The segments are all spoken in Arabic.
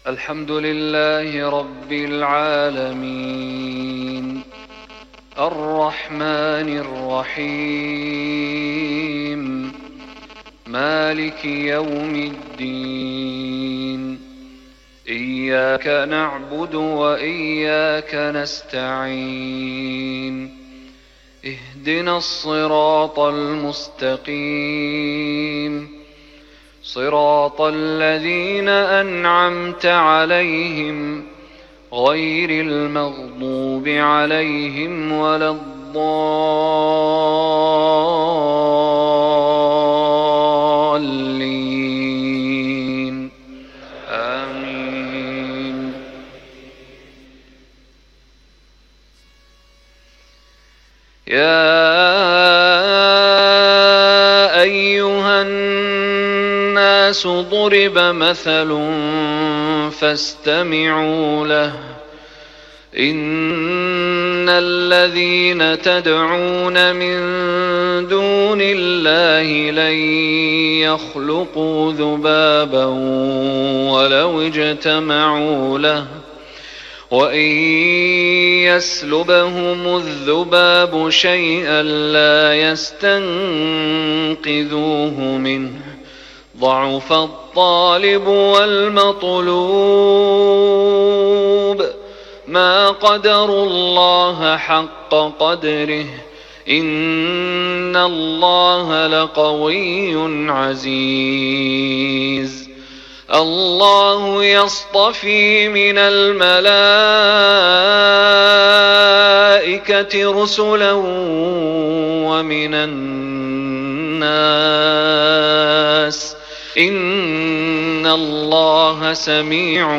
الحمد لله رب العالمين الرحمن الرحيم مالك يوم الدين إياك نعبد وإياك نستعين اهدنا الصراط المستقيم صراط الذين أنعمت عليهم غير المغضوب عليهم ولا الضالين آمين. يا أيها الناس ضرب مثل فاستمعوا له إن الذين تدعون من دون الله لن يخلقوا ذبابا ولو اجتمعوا له وإن يسلبهم الذباب شيئا لا يستنقذوه منه ضعف الطالب والمطلوب ما قدروا الله حق قدره إن الله لقوي عزيز. الله يصطفي من الملائكة رسلا ومن الناس إن الله سميع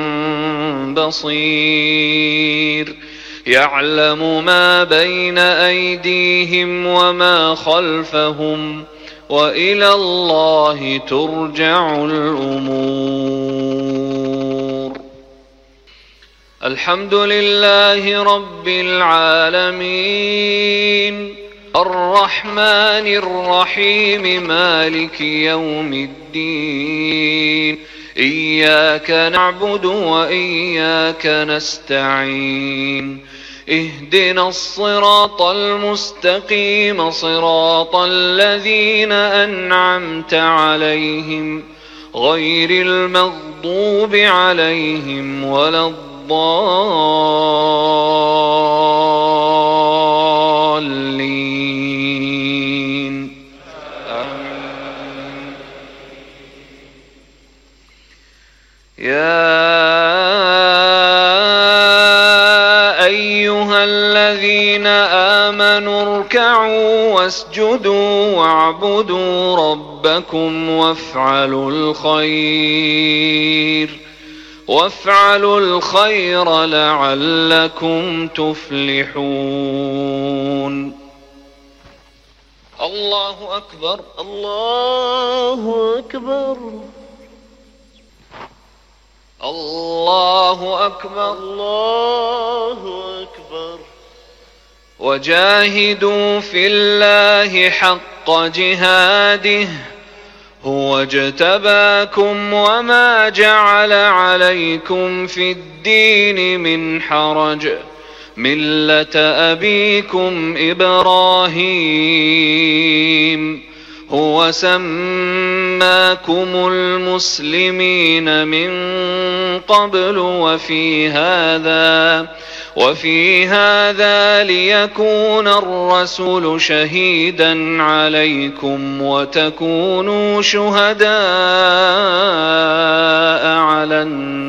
بصير يعلم ما بين أيديهم وما خلفهم وإلى الله ترجع الأمور. الحمد لله رب العالمين الرحمن الرحيم مالك يوم الدين إياك نعبد وإياك نستعين اهدنا الصراط المستقيم صراط الذين أنعمت عليهم غير المغضوب عليهم ولا الضالين آمين. يا أيها الذين آمنوا اركعوا واسجدوا واعبدوا ربكم وافعلوا الخير لعلكم تفلحون. الله أكبر الله أكبر الله أكبر الله أكبر. وجاهدوا في الله حق جهاده هو اجتباكم وما جعل عليكم في الدين من حرج ملة أبيكم إبراهيم هو سماكم المسلمين من قبل وفي هذا ليكون الرسول شهيدا عليكم وتكونوا شهداء على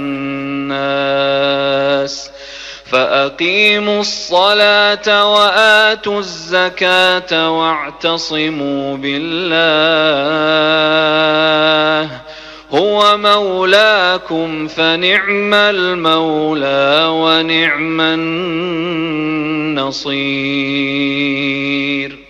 الناس فأقيموا الصلاة وآتوا الزكاة واعتصموا بالله هو مولاكم فنعم المولى ونعم النصير.